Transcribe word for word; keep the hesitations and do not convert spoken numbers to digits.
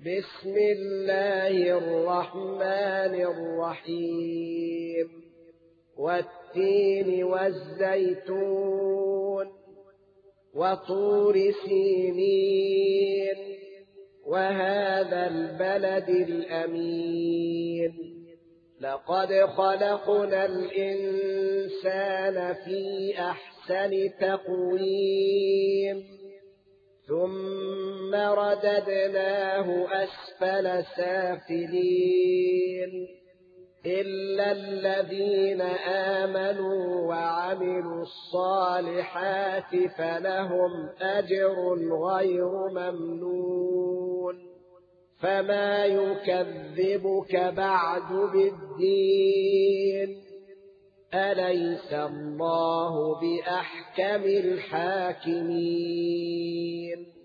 بسم الله الرحمن الرحيم والتين والزيتون وطور سينين وهذا البلد الأمين لقد خلقنا الإنسان في أحسن تقويم ثم رددناه أسفل سافلين إلا الذين آمنوا وعملوا الصالحات فلهم أجر غير ممنون فما يكذبك بعد بالدين أليس الله بأحكم الحاكمين